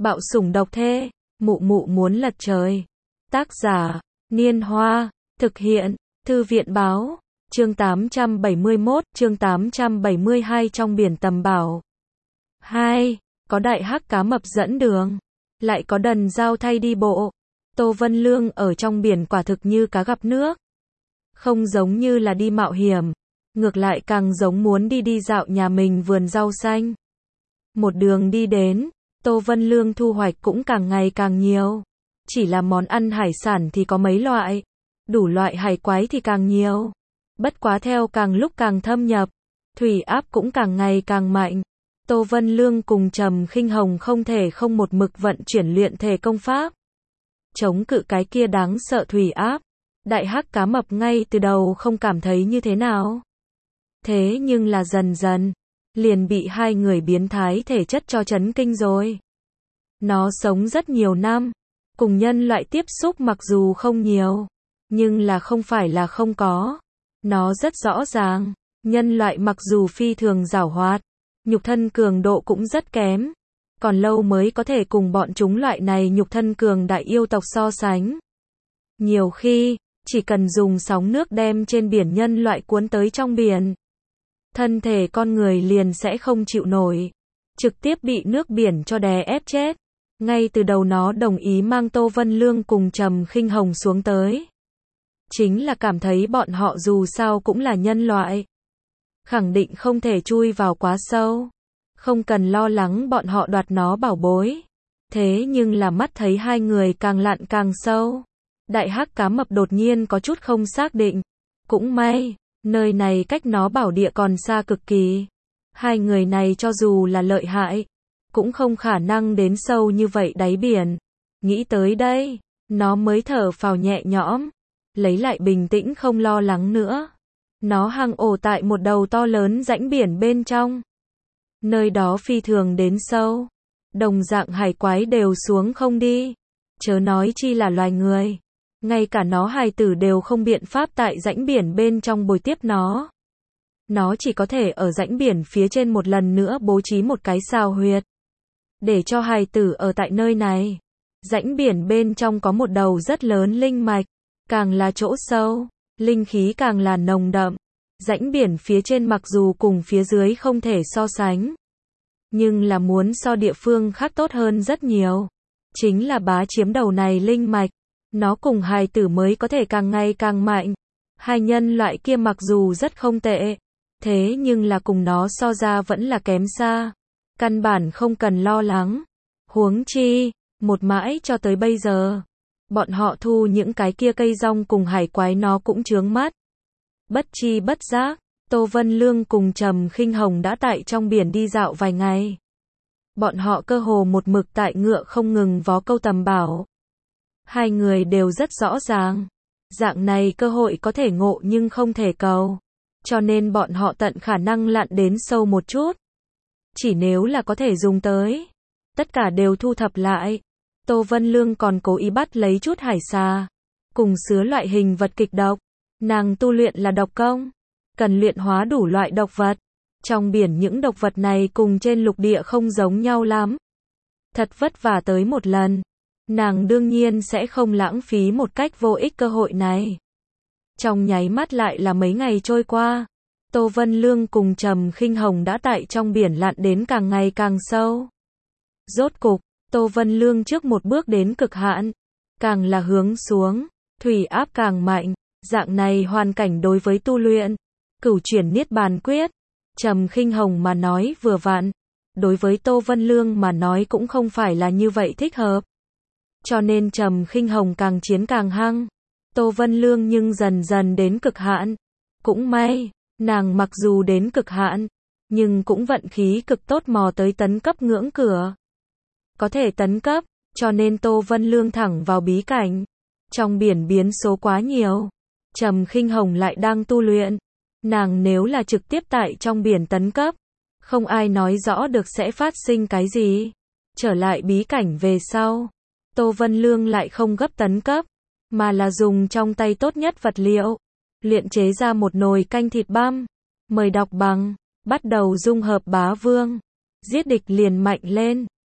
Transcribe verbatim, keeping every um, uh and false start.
Bạo sủng độc thê, mụ mụ muốn lật trời. Tác giả, Niên Hoa, thực hiện, Thư viện Báo, chương tám trăm bảy mươi mốt, chương tám trăm bảy mươi hai trong biển tầm bảo. hai. Có đại hắc cá mập dẫn đường, lại có đần dao thay đi bộ. Tô Vân Lương ở trong biển quả thực như cá gặp nước. Không giống như là đi mạo hiểm, ngược lại càng giống muốn đi đi dạo nhà mình vườn rau xanh. Một đường đi đến, Tô Vân Lương thu hoạch cũng càng ngày càng nhiều. Chỉ là món ăn hải sản thì có mấy loại, đủ loại hải quái thì càng nhiều. Bất quá theo càng lúc càng thâm nhập, thủy áp cũng càng ngày càng mạnh. Tô Vân Lương cùng Trầm Khinh Hồng không thể không một mực vận chuyển luyện thể công pháp, chống cự cái kia đáng sợ thủy áp. Đại hắc cá mập ngay từ đầu không cảm thấy như thế nào. Thế nhưng là dần dần, liền bị hai người biến thái thể chất cho chấn kinh rồi. Nó sống rất nhiều năm, cùng nhân loại tiếp xúc mặc dù không nhiều, nhưng là không phải là không có. Nó rất rõ ràng, nhân loại mặc dù phi thường giảo hoạt, nhục thân cường độ cũng rất kém, còn lâu mới có thể cùng bọn chúng loại này nhục thân cường đại yêu tộc so sánh. Nhiều khi, chỉ cần dùng sóng nước đem trên biển nhân loại cuốn tới trong biển, thân thể con người liền sẽ không chịu nổi, trực tiếp bị nước biển cho đè ép chết. Ngay từ đầu nó đồng ý mang Tô Vân Lương cùng Trầm Khinh Hồng xuống tới, chính là cảm thấy bọn họ dù sao cũng là nhân loại, khẳng định không thể chui vào quá sâu, không cần lo lắng bọn họ đoạt nó bảo bối. Thế nhưng là mắt thấy hai người càng lặn càng sâu, đại hắc cá mập đột nhiên có chút không xác định. Cũng may, nơi này cách nó bảo địa còn xa cực kỳ. Hai người này cho dù là lợi hại, cũng không khả năng đến sâu như vậy đáy biển. Nghĩ tới đây, nó mới thở phào nhẹ nhõm, lấy lại bình tĩnh không lo lắng nữa. Nó hang ổ tại một đầu to lớn rãnh biển bên trong. Nơi đó phi thường đến sâu, đồng dạng hải quái đều xuống không đi, chớ nói chi là loài người. Ngay cả nó hài tử đều không biện pháp tại rãnh biển bên trong bồi tiếp nó. Nó chỉ có thể ở rãnh biển phía trên một lần nữa bố trí một cái sao huyệt, để cho hài tử ở tại nơi này. Rãnh biển bên trong có một đầu rất lớn linh mạch, càng là chỗ sâu, linh khí càng là nồng đậm. Rãnh biển phía trên mặc dù cùng phía dưới không thể so sánh, nhưng là muốn so địa phương khác tốt hơn rất nhiều. Chính là bá chiếm đầu này linh mạch, nó cùng hài tử mới có thể càng ngày càng mạnh. Hai nhân loại kia mặc dù rất không tệ, thế nhưng là cùng nó so ra vẫn là kém xa. Căn bản không cần lo lắng. Huống chi, một mãi cho tới bây giờ, bọn họ thu những cái kia cây rong cùng hải quái nó cũng chướng mắt. Bất chi bất giác, Tô Vân Lương cùng Trầm Khinh Hồng đã tại trong biển đi dạo vài ngày. Bọn họ cơ hồ một mực tại ngựa không ngừng vó câu tầm bảo. Hai người đều rất rõ ràng, dạng này cơ hội có thể ngộ nhưng không thể cầu, cho nên bọn họ tận khả năng lặn đến sâu một chút. Chỉ nếu là có thể dùng tới, tất cả đều thu thập lại. Tô Vân Lương còn cố ý bắt lấy chút hải xà, cùng sứa loại hình vật kịch độc. Nàng tu luyện là độc công, cần luyện hóa đủ loại độc vật. Trong biển những độc vật này cùng trên lục địa không giống nhau lắm. Thật vất vả tới một lần, nàng đương nhiên sẽ không lãng phí một cách vô ích cơ hội này. Trong nháy mắt lại là mấy ngày trôi qua, Tô Vân Lương cùng Trầm Khinh Hồng đã tại trong biển lặn đến càng ngày càng sâu. Rốt cục, Tô Vân Lương trước một bước đến cực hạn, càng là hướng xuống, thủy áp càng mạnh. Dạng này hoàn cảnh đối với tu luyện Cửu Chuyển Niết Bàn Quyết, Trầm Khinh Hồng mà nói vừa vặn, đối với Tô Vân Lương mà nói cũng không phải là như vậy thích hợp. Cho nên Trầm Khinh Hồng càng chiến càng hăng. Tô Vân Lương nhưng dần dần đến cực hạn. Cũng may, nàng mặc dù đến cực hạn, nhưng cũng vận khí cực tốt mò tới tấn cấp ngưỡng cửa. Có thể tấn cấp, cho nên Tô Vân Lương thẳng vào bí cảnh. Trong biển biến số quá nhiều, Trầm Khinh Hồng lại đang tu luyện. Nàng nếu là trực tiếp tại trong biển tấn cấp, không ai nói rõ được sẽ phát sinh cái gì. Trở lại bí cảnh về sau, Tô Vân Lương lại không gấp tấn cấp, mà là dùng trong tay tốt nhất vật liệu, luyện chế ra một nồi canh thịt băm. Mời đọc bằng, bắt đầu dung hợp bá vương, giết địch liền mạnh lên.